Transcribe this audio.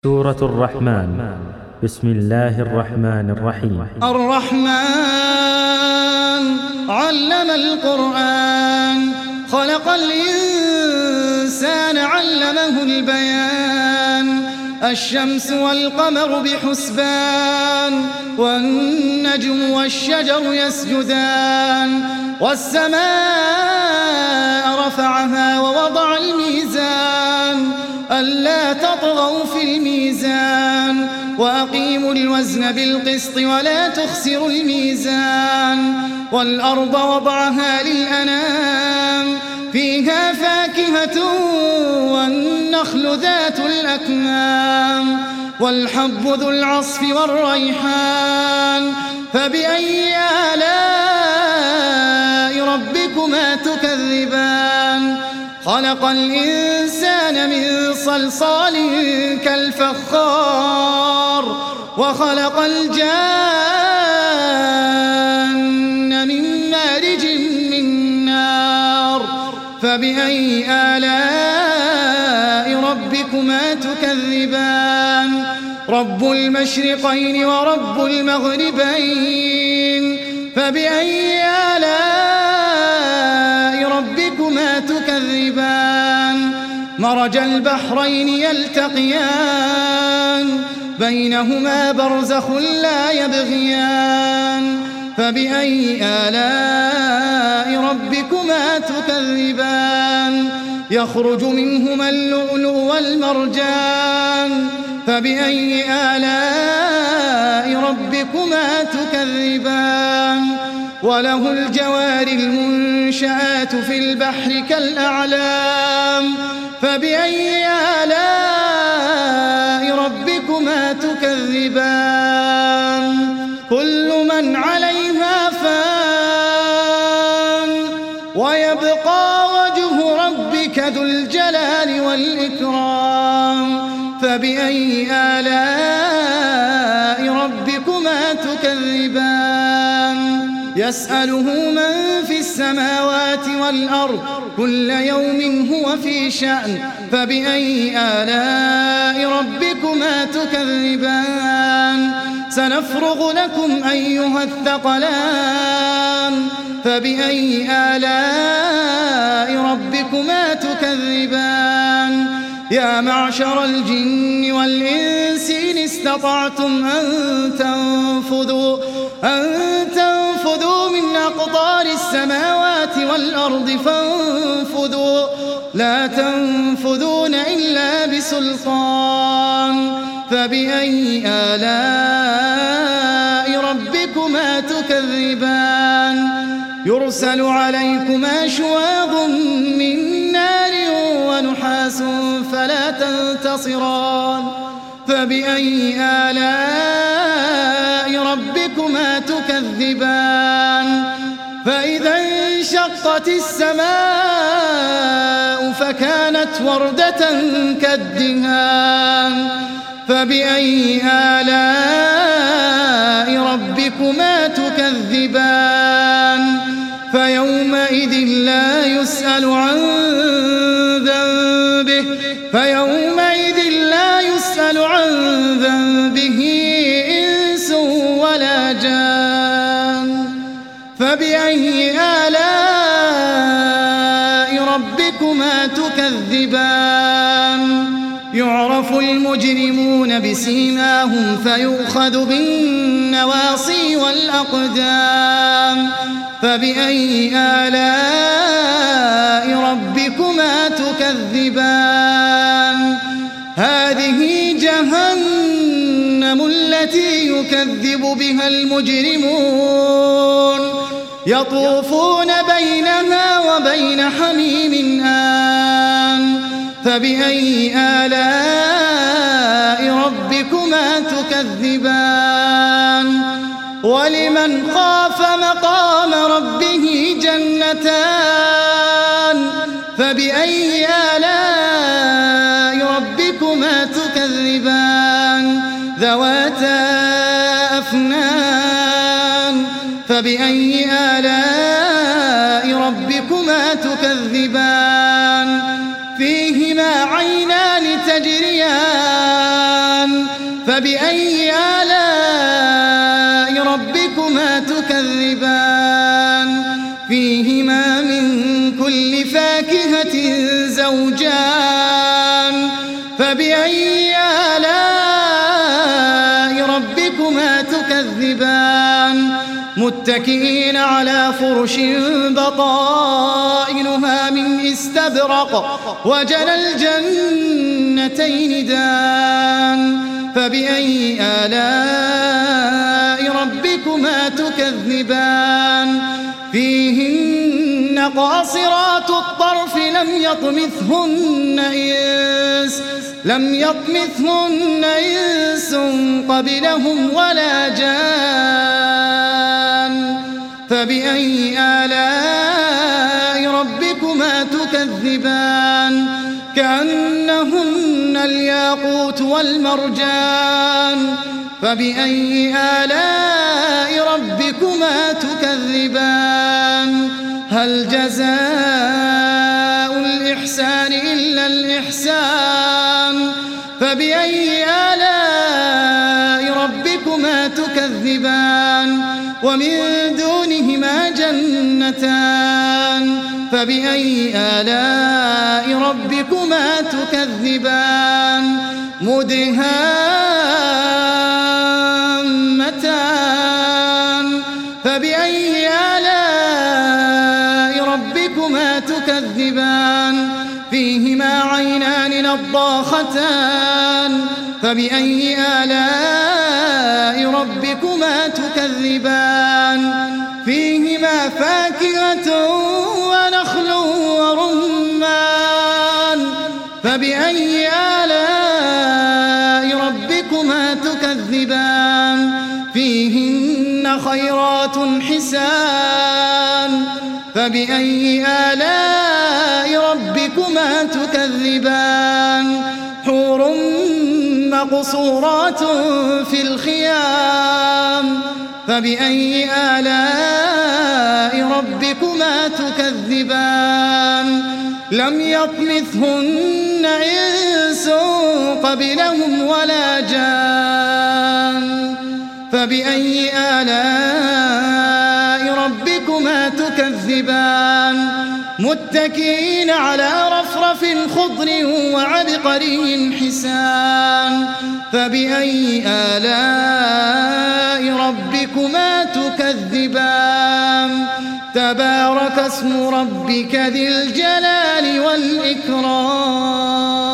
سورة الرحمن. بسم الله الرحمن الرحيم. الرحمن علم القرآن، خلق الإنسان علمه البيان. الشمس والقمر بحسبان، والنجم والشجر يسجدان. والسماء رفعها ووضع الميزان، ألا تطغوا في الميزان، وأقيموا الوزن بالقسط ولا تخسروا الميزان. والأرض وضعها للأنام، فيها فاكهة والنخل ذات الأكمام، والحب ذو العصف والريحان. فبأي آلاء ربكما تكذبان؟ خلق الإنسان من صلصال كالفخار، وخلق الجان من مارج من نار. فبأي آلاء ربكما تكذبان؟ رب المشرقين ورب المغربين. فبأي آلاء ربكما تكذبان؟ مرج البحرين يلتقيان، بينهما برزخ لا يبغيان. فبأي آلاء ربكما تكذبان؟ يخرج منهما اللؤلؤ والمرجان. فبأي آلاء ربكما تكذبان؟ وله الجوار المنشآت في البحر كالأعلام. فبأي آلاء ربكما تكذبان؟ كل من عليها فان، ويبقى وجه ربك ذو الجلال والإكرام. فبأي آلاء ربكما تكذبان؟ يسأله من في السماوات والأرض، كل يوم هو في شأن. فبأي آلاء ربكما تكذبان؟ سنفرغ لكم أيها الثقلان. فبأي آلاء ربكما تكذبان؟ يا معشر الجن والإنس إن استطعتم أن تنفذوا من أقطار السماوات والأرض فانفذوا، لا تنفذون إلا بسلطان. فبأي آلاء ربكما تكذبان؟ يرسل عليكما شواظ من نار ونحاس فلا تنتصران. فبأي آلاء ربكما تكذبان؟ فإذا انشقت السماء فكانت وردة كالدهان. فبأي آلاء ربكما تكذبان؟ فيومئذ لا يسأل عن ذنبه، إنس ولا جان. فبأي آلاء ربكما تكذبان؟ يعرف المجرمون بسيماهم فيؤخذ بالنواصي والأقدام. فبأي آلاء ربكما تكذبان؟ هذه جهنم التي يكذب بها المجرمون، يطوفون بينها وبين حميم آن. فبأي آلاء ربكما تكذبان؟ ولمن خاف مقام ربه جنتان. فبأي آلاء ربكما تكذبان؟ ذواتا أفنان. فبأي آلاء ربكما تكذبان؟ فيهما عينان تجريان فبأي آلاء ربكما تكذبان فيهما من كل فاكهة زوجان فبأي آلاء ربكما تكذبان متكئين على فرش بطائنها من استبرق وجنى الجنتين دان فبأي آلاء ربكما تكذبان فيهن قاصرات الطرف لم يطمثهن إنس قبلهم ولا جان فبأي آلاء ربكما تكذبان كأنهن الياقوت والمرجان فبأي آلاء ربكما تكذبان هل جزاء الإحسان إلا الإحسان فبأي آلاء ربكما تكذبان ومن دونهما جنتان فبأي آلاء ربكما تكذبان مدهامتان فبأي آلاء ربكما تكذبان فيهما عينان نضاختان فبأي آلاء ربكما تكذبان فيهما فاكهة ونخل ورمان فبأي آلاء ربكما تكذبان فيهن خيرات حسان فبأي آلاء ربكما تكذبان حور مقصورات في الخيام فبأي آلاء ربكما تكذبان لم يطمثهن إنس قبلهم ولا جان فبأي آلاء ربكما تكذبان متكئين على رفرف خضر وعبقري حسان فبأي آلاء ربكما تكذبان تبارك اسم ربك ذي الجلال والإكرام